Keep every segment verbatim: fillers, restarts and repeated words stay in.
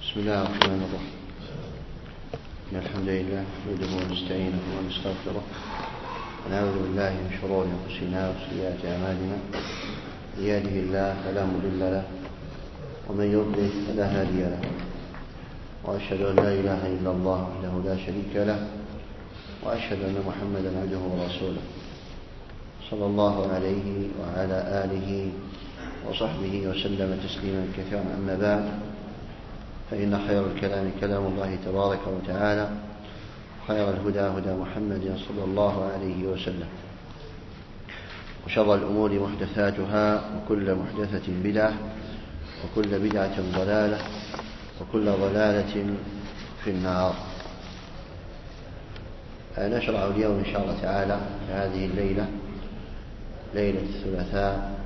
بسم الله الرحمن الرحيم. إن الحمد لله نحمده ونستعينه ونستغفره ونعوذ بالله من شرور أنفسنا وسيئات أعمالنا. من يهده الله فلا مضل له ومن يضلل فلا هادي له، وأشهد أن لا إله إلا الله وحده لا شريك له، وأشهد أن محمدا عبده ورسوله صلى الله عليه وعلى آله وصحبه وسلم تسليما كثيرا. أما بعد، فإن خير الكلام كلام الله تبارك وتعالى، خير الهدى هدى محمد صلى الله عليه وسلم، وشر الأمور محدثاتها، وكل محدثة بدعة، وكل بدعة ضلالة، وكل ضلالة في النار. نشرع اليوم إن شاء الله تعالى في هذه الليلة، ليلة الثلاثاء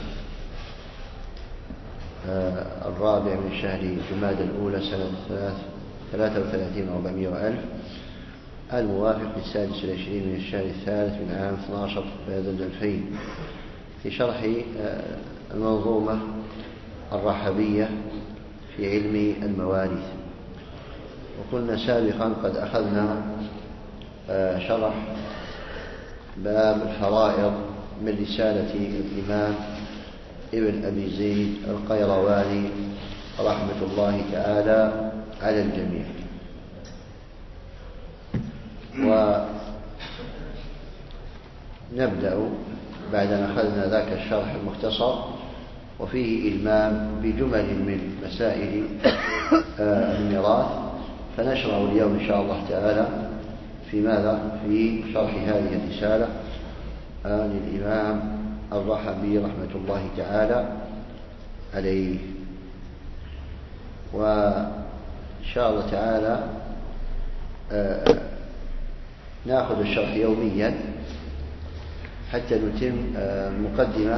الرابع من شهر جمادى الأولى سنة ثلاثة وثلاثين وأربعمائة وألف، الموافق للسادس والعشرين من الشهر الثالث من عام اثني عشر في هذا الألفين، في شرح المنظومة الرحبية في علم المواريث. وقلنا سابقا قد أخذنا شرح باب الفرائض من رسالة الإمام ابن أبي زيد القيرواني رحمة الله تعالى على الجميع. ونبدأ بعد أن أخذنا ذاك الشرح المختصر وفيه إلمام بجمل من مسائل الميراث، فنشرع اليوم إن شاء الله تعالى في ماذا؟ في شرح هذه الرسالة للإمام الرحبي رحمة الله تعالى عليه. وإن شاء الله تعالى نأخذ الشرح يوميا حتى نتم المقدمة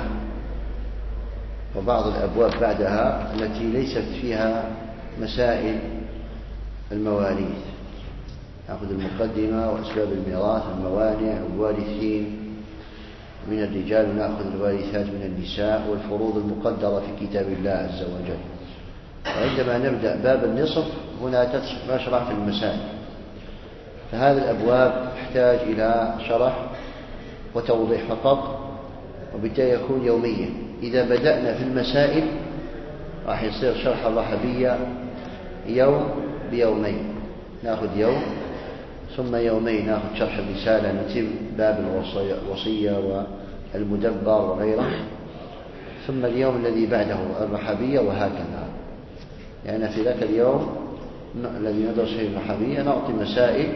وبعض الأبواب بعدها التي ليست فيها مسائل المواريث. نأخذ المقدمة وأسباب الميراث، الموانع، الوارثين من الرجال، ونأخذ الوارثات من النساء، والفروض المقدرة في كتاب الله عز وجل. وعندما نبدأ باب النصف هنا نشرح في المسائل، فهذه الأبواب تحتاج إلى شرح وتوضيح فقط، وبالتالي يكون يوميا. إذا بدأنا في المسائل راح يصير شرح الرحبية يوم بيومين، نأخذ يوم ثم يومين نأخذ شرح الرسالة، نتم باب الوصية والمدبر وغيره، ثم اليوم الذي بعده الرحبية، وهكذا. يعني في ذاك اليوم الذي ندرس فيه الرحبية نعطي مسائل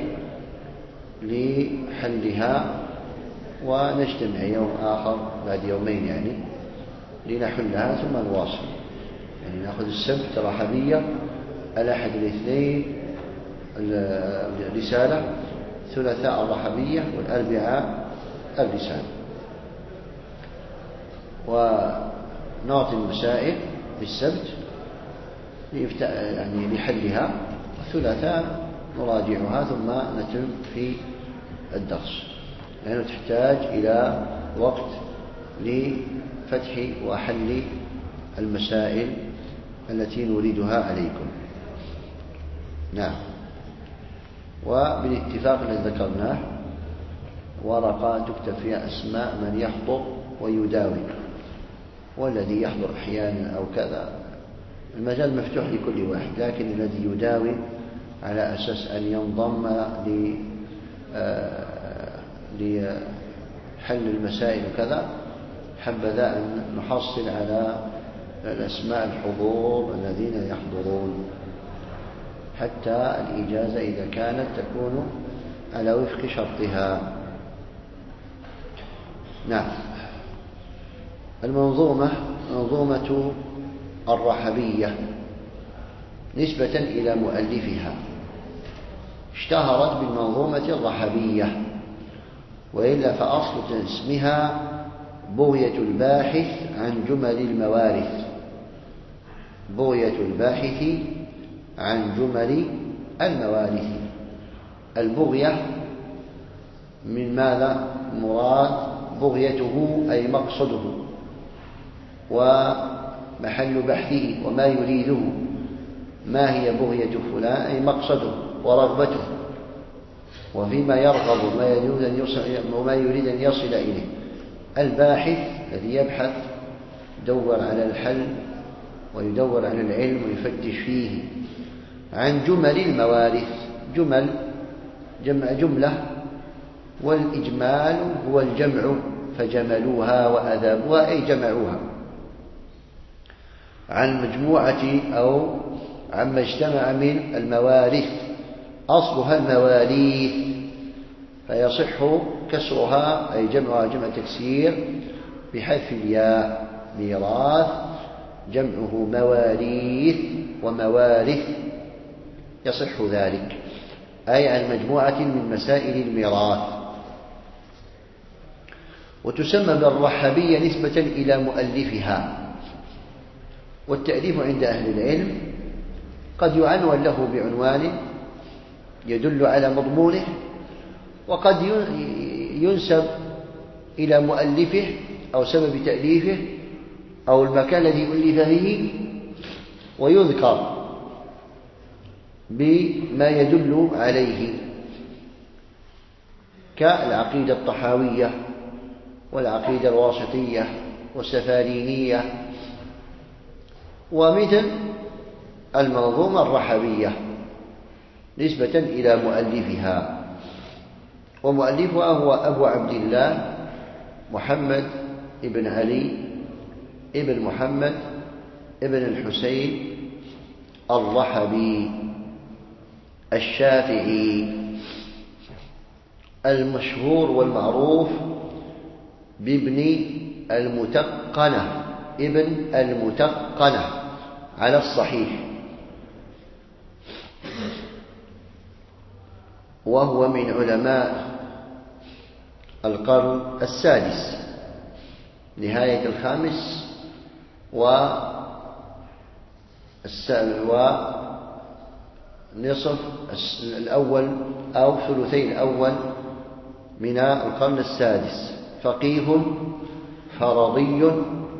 لحلها، ونجتمع يوم آخر بعد يومين يعني لنحلها ثم نواصل. يعني نأخذ السبت الرحبية، الأحد الاثنين الرسالة، ثلاثاء الرحبية، والأربعاء الرسالة. ونعطي المسائل بالسبت يعني لحلها، والثلاثاء نراجعها ثم نتم في الدرس، لأنه تحتاج إلى وقت لفتح وحل المسائل التي نريدها عليكم. نعم. وبالاتفاق الذي ذكرناه ورقة تكتب فيها أسماء من يحضر ويداوي، والذي يحضر أحيانا أو كذا، المجال مفتوح لكل واحد، لكن الذي يداوي على أساس أن ينضم لحل المسائل وكذا، حبذا أن نحصل على الأسماء الحضور الذين يحضرون، حتى الإجازة إذا كانت تكون على وفق شرطها. نعم. المنظومة منظومة الرحبية نسبة إلى مؤلفها اشتهرت بالمنظومة الرحبية، وإلا فأصل اسمها بغية الباحث عن جمل الموارث، بغية الباحث عن جمل الموارث. البغية من ماذا؟ مراد بغيته أي مقصده، ومحل بحثه وما يريده، ما هي بغية فلان أي مقصده ورغبته وفيما يرغب وما يريد أن يصل, وما يريد أن يصل إليه. الباحث الذي يبحث يدور على الحل ويدور على العلم ويفتش فيه. عن جمل الموارث، جمل جمع جملة، والإجمال هو الجمع، فجملوها وأذابوها أي جمعوها. عن مجموعة أو عما اجتمع من الموارث، أصلها المواريث فيصح كسرها أي جمعها جمع تكسير بحذف الياء. ميراث جمعه مواريث وموارث يصح ذلك، أي عن مجموعة من مسائل الميراث. وتسمى بالرحبية نسبة إلى مؤلفها. والتأليف عند أهل العلم قد يعنون له بعنوان يدل على مضمونه، وقد ينسب إلى مؤلفه أو سبب تأليفه أو المكان الذي ألف فيه، ويذكر بما يدل عليه كالعقيدة الطحاوية والعقيدة الواسطية والسفارينية، ومثل المنظومة الرحبية نسبة إلى مؤلفها. ومؤلفها هو أبو عبد الله محمد ابن علي ابن محمد ابن الحسين الرحبي الشافعي المشهور والمعروف بابن المتقنة، ابن المتقنة على الصحيح، وهو من علماء القرن السادس نهاية الخامس ونصف الأول أو ثلثي الأول من القرن السادس. فقيه فرضي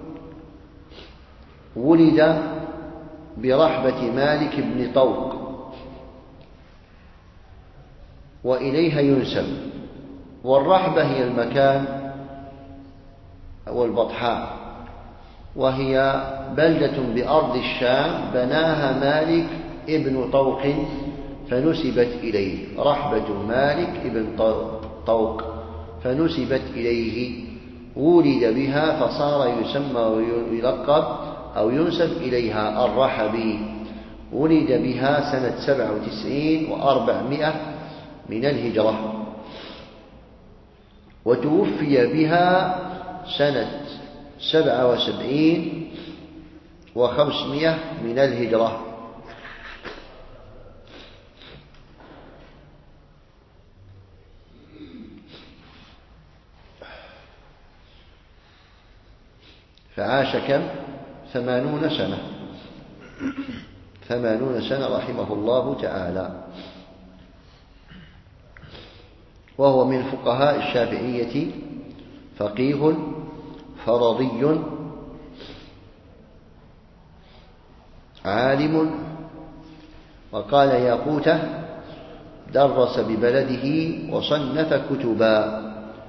ولد برحبة مالك بن طوق، وإليها ينسب. والرحبة هي المكان والبطحاء، وهي بلدة بأرض الشام بناها مالك ابن طوق فنسبت إليه. رحبة مالك ابن طوق فنسبت إليه، ولد بها فصار يسمى ويلقب أو ينسب إليها الرحبي. ولد بها سنة سبع وتسعين وأربعمائة من الهجرة، وتوفي بها سنة سبع وسبعين وخمسمائة من الهجرة. فعاش كم؟ ثمانون سنة ثمانون سنة رحمه الله تعالى. وهو من فقهاء الشافعية، فقيه فرضي عالم. وقال ياقوته درس ببلده وصنف كتبا.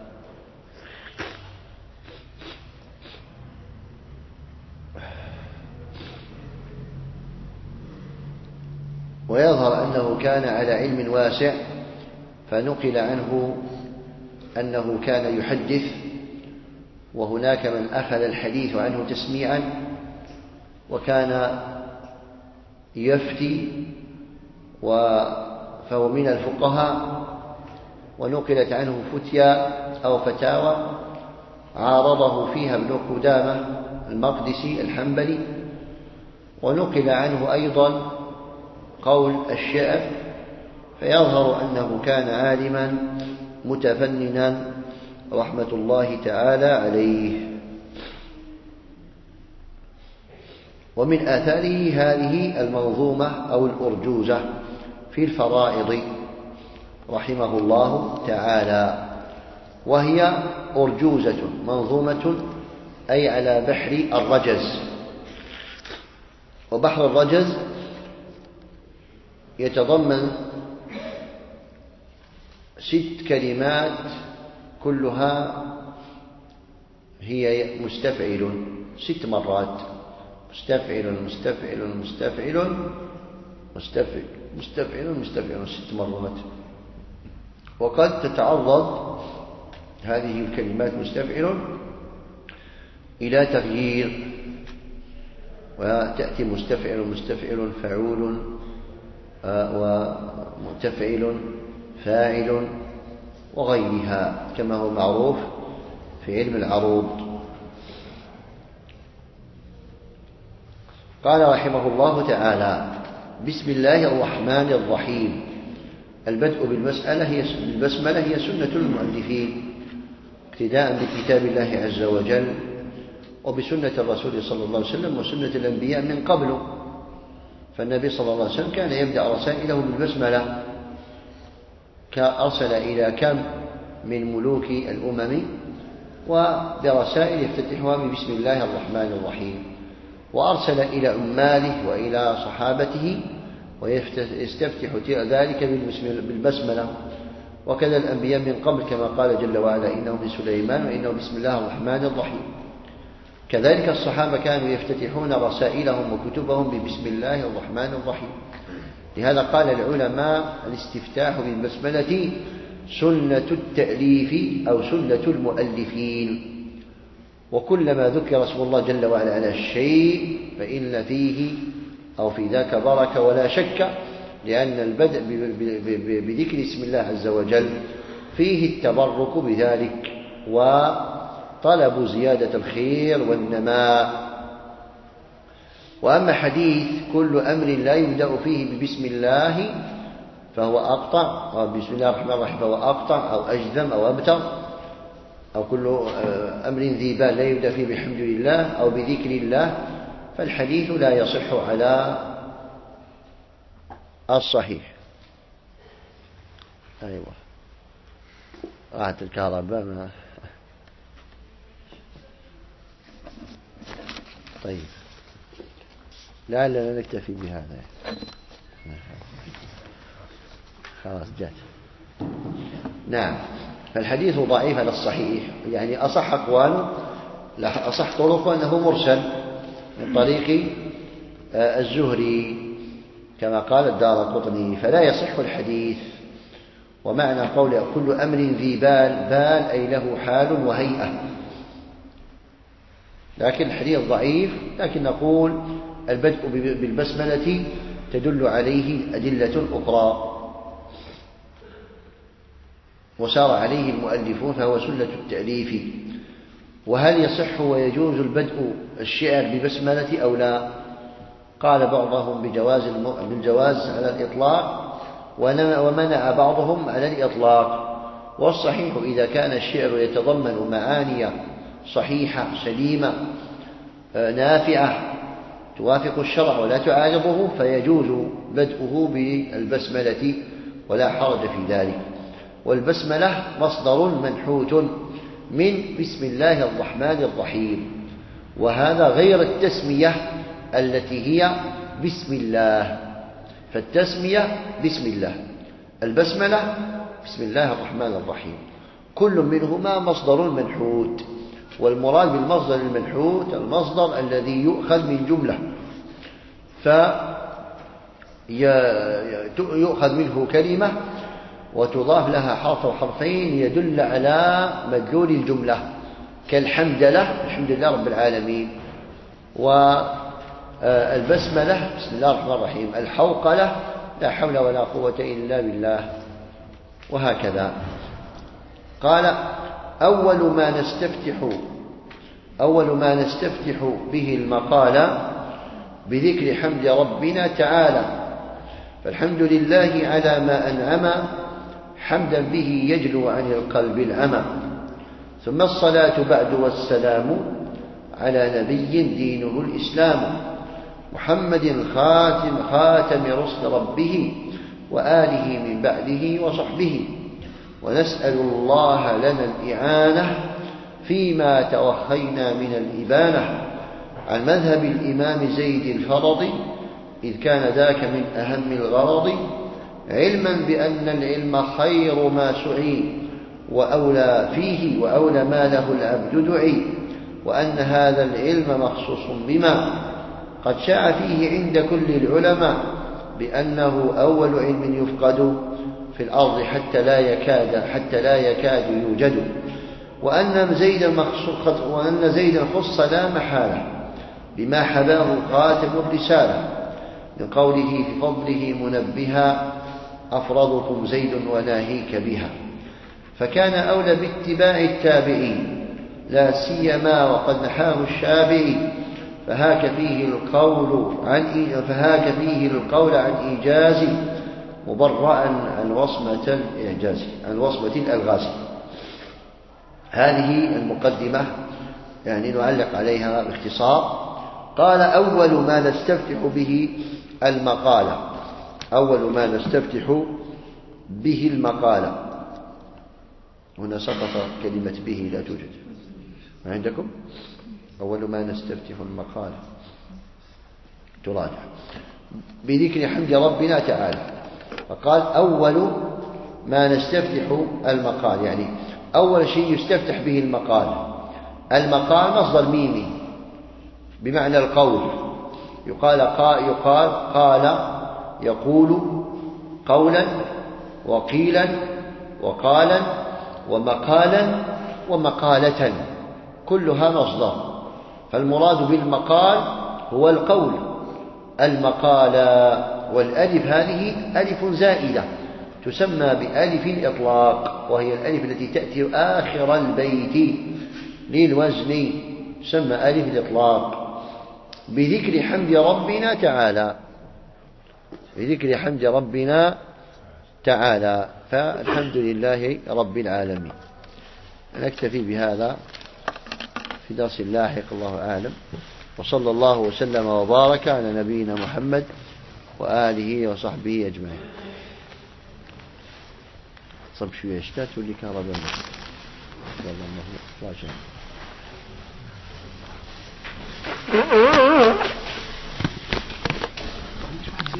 ويظهر أنه كان على علم واسع، فنقل عنه أنه كان يحدث، وهناك من أخذ الحديث عنه تسميعا، وكان يفتي فهو من الفقهاء. ونقلت عنه فتيا أو فتاوى عارضه فيها ابن قدامة المقدسي الحنبلي. ونقل عنه أيضا قول الشعر، فيظهر أنه كان عالما متفننا رحمة الله تعالى عليه. ومن آثاره هذه المنظومة أو الأرجوزة في الفرائض رحمه الله تعالى، وهي أرجوزة منظومة أي على بحر الرجز. وبحر الرجز يتضمن ست كلمات كلها هي مستفعل ست مرات، مستفعل مستفعل مستفعل مستفعل مستفعل مستفعل ست مرات. وقد تتعرض هذه الكلمات مستفعل إلى تغيير، وتأتي مستفعل مستفعل فعول ومتفعل فاعل وغيرها كما هو معروف في علم العروض. قال رحمه الله تعالى: بسم الله الرحمن الرحيم. البدء بالمسألة هي بالبسملة هي سنة المؤلفين اقتداء بكتاب الله عز وجل وبسنة الرسول صلى الله عليه وسلم وسنة الأنبياء من قبل. فالنبي صلى الله عليه وسلم كان يبدأ رسائله بالبسملة، كأرسل إلى كم من ملوك الأمم وبرسائل يفتتحها ببسم الله الرحمن الرحيم، وأرسل إلى عماله وإلى صحابته ويستفتح ذلك بالبسملة. وكذا الأنبياء من قبل كما قال جل وعلا: إنه من سليمان وإنه بسم الله الرحمن الرحيم. كذلك الصحابة كانوا يفتتحون رسائلهم وكتبهم ببسم الله الرحمن الرحيم. لهذا قال العلماء: الاستفتاح بالبسملة سنة التأليف أو سنة المؤلفين. وكلما ذكر اسم الله جل وعلا على الشيء فإن فيه أو في ذاك بركة ولا شك، لأن البدء بذكر اسم الله عز وجل فيه التبرك بذلك وطلب زيادة الخير والنماء. وأما حديث كل أمر لا يبدأ فيه ببسم الله فهو أقطع، أو بسم الله الرحمن الرحيم فهو أقطع أو أجذم أو أبتر، أو كل أمر ذي بال لا يبدأ فيه بالحمد لله أو بذكر الله، فالحديث لا يصح على الصحيح. أيوة راحت الكهرباء ما. طيب لعلنا نكتفي بهذا، خلاص جات. نعم، فالحديث ضعيف على الصحيح، يعني أصح أقوال أصح طرقه أنه مرسل من طريق الزهري كما قال الدارقطني، فلا يصح الحديث. ومعنى قول كل أمر ذي بال، بال أي له حال وهيئة، لكن الحديث ضعيف. لكن نقول البدء بالبسملة تدل عليه أدلة أخرى وسار عليه المؤلفون، فهو سنة التأليف. وهل يصح ويجوز البدء الشعر ببسملة أو لا؟ قال بعضهم بجواز بالجواز على الإطلاق، ومنع بعضهم على الإطلاق. والصحيح إذا كان الشعر يتضمن معاني صحيحة سليمة نافعة توافق الشرع ولا تعارضه فيجوز بدءه بالبسملة ولا حرج في ذلك. والبسملة مصدر منحوت من بسم الله الرحمن الرحيم، وهذا غير التسمية التي هي بسم الله. فالتسمية بسم الله، البسملة بسم الله الرحمن الرحيم، كل منهما مصدر منحوت. والمراد بالمصدر المنحوت المصدر الذي يؤخذ من جملة، فيؤخذ منه كلمة وتضاف لها حرف أو حرفين يدل على مدلول الجملة، كالحمد له الحمد لله رب العالمين، والبسملة بسم الله الرحمن الرحيم، الحوقلة لا حول ولا قوة إلا بالله، وهكذا. قال: أول ما نستفتح أول ما نستفتح به المقال بذكر حمد ربنا تعالى، فالحمد لله على ما أنعم حمدا به يجلو عن القلب العمى، ثم الصلاة بعد والسلام على نبي دينه الإسلام، محمد خاتم خاتم رسل ربه وآله من بعده وصحبه، ونسأل الله لنا الإعانة فيما توخينا من الإبانة، عن مذهب الإمام زيد الفرض إذ كان ذاك من أهم الغرض، علما بأن العلم خير ما سعي وأولى فيه وأولى ما له العبد دعي، وأن هذا العلم مخصوص بما قد شاع فيه عند كل العلماء بأنه أول علم يفقد في الأرض حتى لا يكاد حتى لا يكاد يوجد، وأن زيدا مخصوص وأن زيدا خص لا محالة بما حباه خاتم الرسالة، لقوله في فضله منبها أفرضكم زيد وناهيك بها، فكان أولى باتباع التابعين لا سيما وقد نحاه الشافعي، فهاك فيه القول عن فهاك فيه القول عن إيجاز مبرأ عن وصمة الإعجاز عن وصمة الألغاز. هذه المقدمة يعني نعلق عليها باختصار. قال: أول ما نستفتح به المقالة. أول ما نستفتح به المقالة. هنا سقط كلمة به لا توجد، ما عندكم؟ أول ما نستفتح المقالة تراجع بذكر حمد ربنا تعالى. فقال: أول ما نستفتح المقال، يعني أول شيء يستفتح به المقال. المقال مصدر ميمي بمعنى القول، يقال يقال قال يقول قولا وقيلا وقالا ومقالا ومقالة، كلها مصدر. فالمراد بالمقال هو القول. المقالة والألف هذه ألف زائدة تسمى بألف الإطلاق، وهي الألف التي تأتي آخر البيت للوزن، تسمى ألف الإطلاق، بذكر حمد ربنا تعالى بذكر حمد ربنا تعالى. فالحمد لله رب العالمين. نكتفي بهذا في درس لاحق، الله أعلم، وصلى الله وسلم وبارك على نبينا محمد وآله وصحبه أجمعين. صب شوية اشتات واللي كهرباء والله ما هو